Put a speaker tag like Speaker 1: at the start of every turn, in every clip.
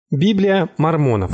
Speaker 1: Библия мормонов.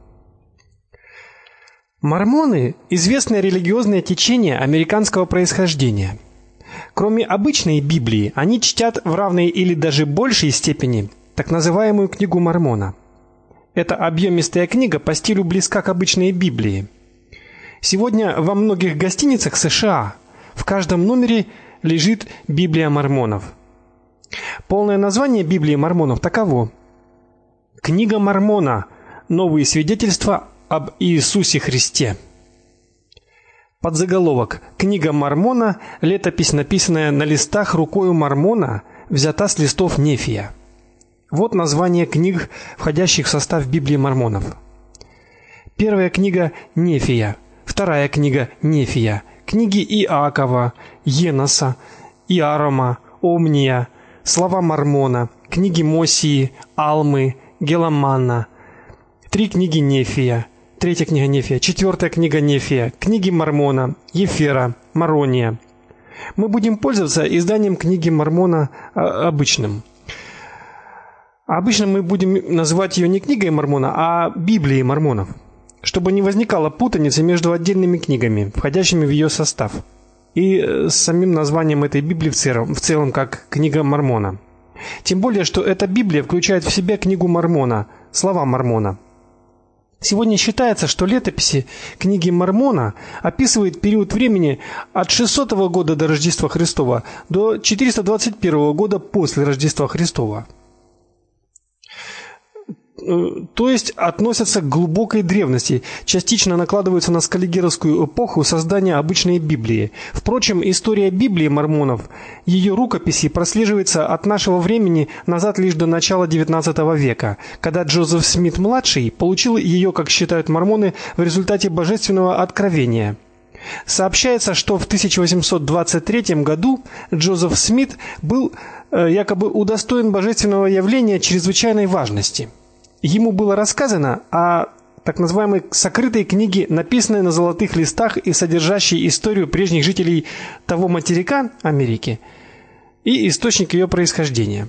Speaker 1: Мормоны – известное религиозное течение американского происхождения. Кроме обычной Библии, они чтят в равной или даже большей степени так называемую книгу Мормона. Эта объемистая книга по стилю близка к обычной Библии. Сегодня во многих гостиницах США в каждом номере лежит Библия мормонов. Полное название Библии мормонов таково: Книга Мормона. Новые свидетельства об Иисусе Христе. Подзаголовок: Книга Мормона. Летопись, написанная на листах рукою Мормона, взята с листов Нефия. Вот название книг, входящих в состав Библии мормонов. Первая книга Нефия, вторая книга Нефия, книги Иакова, Еноса, Иарома, Омния, Слова Мормона, книги Мосии, Алмы, Геламанна, три книги Нефия, третья книга Нефия, четвертая книга Нефия, книги Мормона, Ефера, Марония. Мы будем пользоваться изданием книги Мормона обычным. Обычно мы будем называть ее не книгой Мормона, а Библией мормонов, чтобы не возникало путаницы между отдельными книгами, входящими в ее состав, и с самим названием этой Библии в целом как книга Мормона. Тем более, что эта Библия включает в себя книгу Мормона, Слова Мормона. Сегодня считается, что летописи книги Мормона описывают период времени от 600 года до Рождества Христова до 421 года после Рождества Христова. То есть относятся к глубокой древности, частично накладываются на скаллигеровскую эпоху создания обычной Библии. Впрочем, история Библии мормонов, ее рукописи прослеживается от нашего времени назад лишь до начала XIX века, когда Джозеф Смит-младший получил ее, как считают мормоны, в результате божественного откровения. Сообщается, что в 1823 году Джозеф Смит был якобы удостоен божественного явления чрезвычайной важности. Ему было рассказано о так называемой сокрытой книге, написанной на золотых листах и содержащей историю прежних жителей того материка Америки и источник ее происхождения.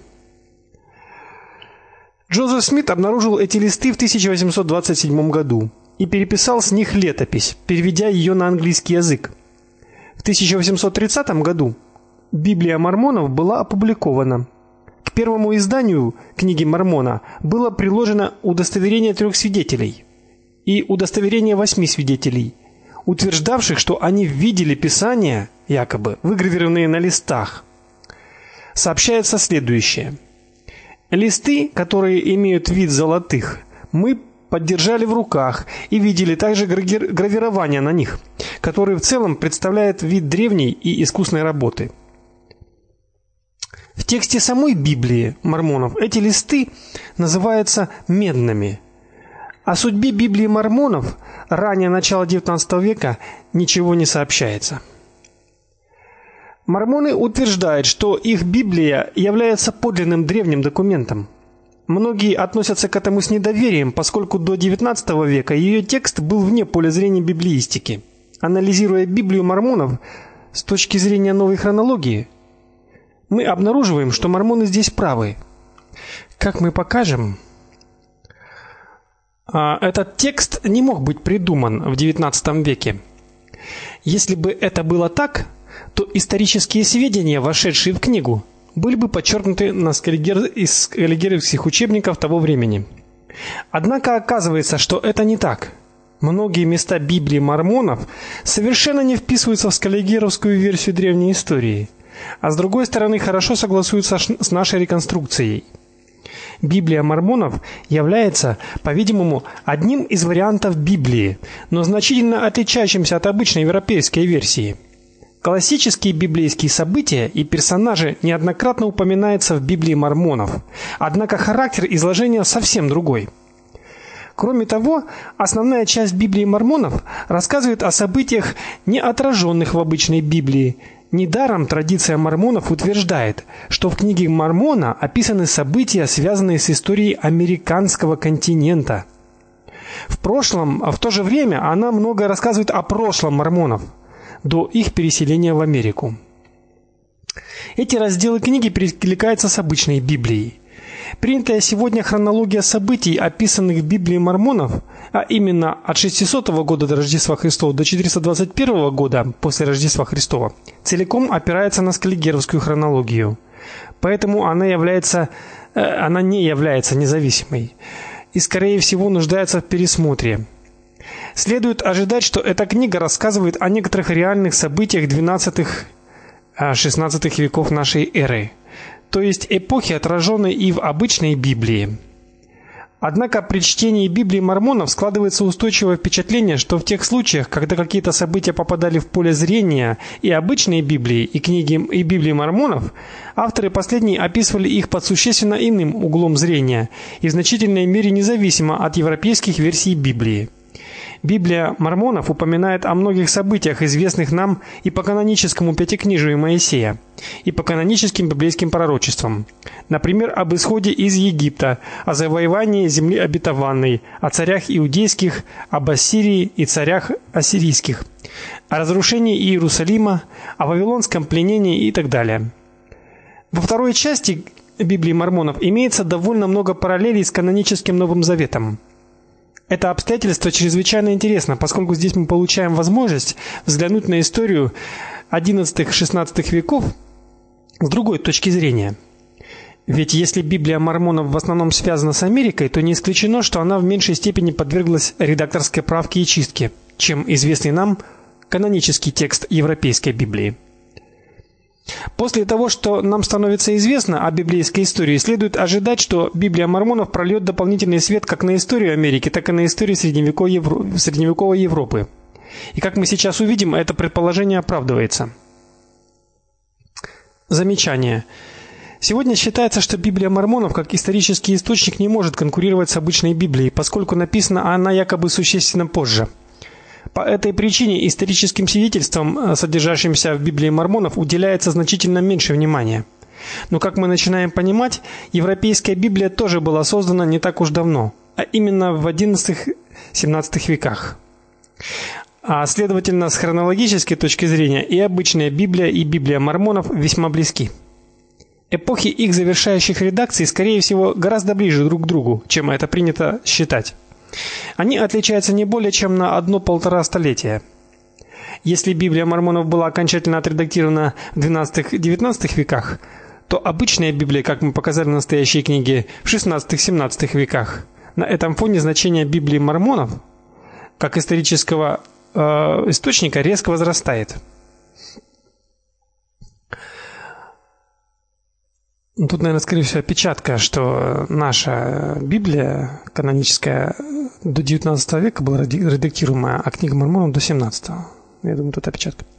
Speaker 1: Джозеф Смит обнаружил эти листы в 1827 году и переписал с них летопись, переведя ее на английский язык. В 1830 году Библия мормонов была опубликована. К первому изданию книги Мормона было приложено удостоверение 3 свидетелей и удостоверение 8 свидетелей, утверждавших, что они видели Писания, якобы выгравированные на листах. Сообщается следующее: листы, которые имеют вид золотых, мы подержали в руках и видели также гравирование на них, которые в целом представляют вид древней и искусной работы. В тексте самой Библии мормонов эти листы называются медными. О судьбе Библии мормонов ранее начала XIX века ничего не сообщается. Мормоны утверждают, что их Библия является подлинным древним документом. Многие относятся к этому с недоверием, поскольку до XIX века ее текст был вне поля зрения библеистики. Анализируя Библию мормонов с точки зрения новой хронологии, мы обнаруживаем, что мормоны здесь правы. Как мы покажем, этот текст не мог быть придуман в XIX веке. Если бы это было так, то исторические сведения, вошедшие в книгу, были бы подчеркнуты из скаллигеровских учебников того времени. Однако оказывается, что это не так. Многие места Библии мормонов совершенно не вписываются в скаллигеровскую версию древней истории, а с другой стороны хорошо согласуются с нашей реконструкцией. Библия мормонов является, по-видимому, одним из вариантов Библии, но значительно отличающимся от обычной европейской версии. Классические библейские события и персонажи неоднократно упоминаются в Библии мормонов, однако характер изложения совсем другой. Кроме того, основная часть Библии мормонов рассказывает о событиях, не отраженных в обычной Библии. Недаром традиция мормонов утверждает, что в книге Мормона описаны события, связанные с историей американского континента. В то же время она много рассказывает о прошлом мормонов, до их переселения в Америку. Эти разделы книги перекликаются с обычной Библией. Принятая сегодня хронология событий, описанных в Библии мормонов, а именно от 600 года до Рождества Христова до 421 года после Рождества Христова, целиком опирается на скаллигеровскую хронологию. Поэтому она не является независимой и, скорее всего, нуждается в пересмотре. Следует ожидать, что эта книга рассказывает о некоторых реальных событиях XII-XVI веков нашей эры, то есть эпохи, отраженной и в обычной Библии. Однако при чтении Библии мормонов складывается устойчивое впечатление, что в тех случаях, когда какие-то события попадали в поле зрения и обычной Библии, и книги, и Библии мормонов, авторы последней описывали их под существенно иным углом зрения и в значительной мере независимо от европейских версий Библии. Библия мормонов упоминает о многих событиях, известных нам и по каноническому пятикнижию Моисея, и по каноническим библейским пророчествам. Например, об исходе из Египта, о завоевании земли обетованной, о царях иудейских, об Ассирии и царях ассирийских, о разрушении Иерусалима, о вавилонском пленении и так далее. Во второй части Библии мормонов имеется довольно много параллелей с каноническим Новым Заветом. Это обстоятельство чрезвычайно интересно, поскольку здесь мы получаем возможность взглянуть на историю XI-XVI веков с другой точки зрения. Ведь если Библия мормонов в основном связана с Америкой, то не исключено, что она в меньшей степени подверглась редакторской правке и чистке, чем известный нам канонический текст европейской Библии. После того, что нам становится известно о библейской истории, следует ожидать, что Библия мормонов прольет дополнительный свет как на историю Америки, так и на историю средневековой Европы. И как мы сейчас увидим, это предположение оправдывается. Замечание. Сегодня считается, что Библия мормонов как исторический источник не может конкурировать с обычной Библией, поскольку написана она якобы существенно позже. По этой причине историческим свидетельствам, содержащимся в Библии мормонов, уделяется значительно меньше внимания. Но, как мы начинаем понимать, европейская Библия тоже была создана не так уж давно, а именно в XI-XVII веках. А следовательно, с хронологической точки зрения и обычная Библия, и Библия мормонов весьма близки. Эпохи их завершающих редакций, скорее всего, гораздо ближе друг к другу, чем это принято считать. Они отличаются не более чем на 1–1,5 столетия. Если Библия мормонов была окончательно отредактирована в XII-XIX веках, то обычная Библия, как мы показали в настоящей книге, в XVI-XVII веках. На этом фоне значение Библии мормонов как исторического источника резко возрастает. Тут, наверное, скорее всего, опечатка, что наша Библия каноническая до XIX века была редактируемая, а книга мормонов до XVII. Я думаю, тут опечатка.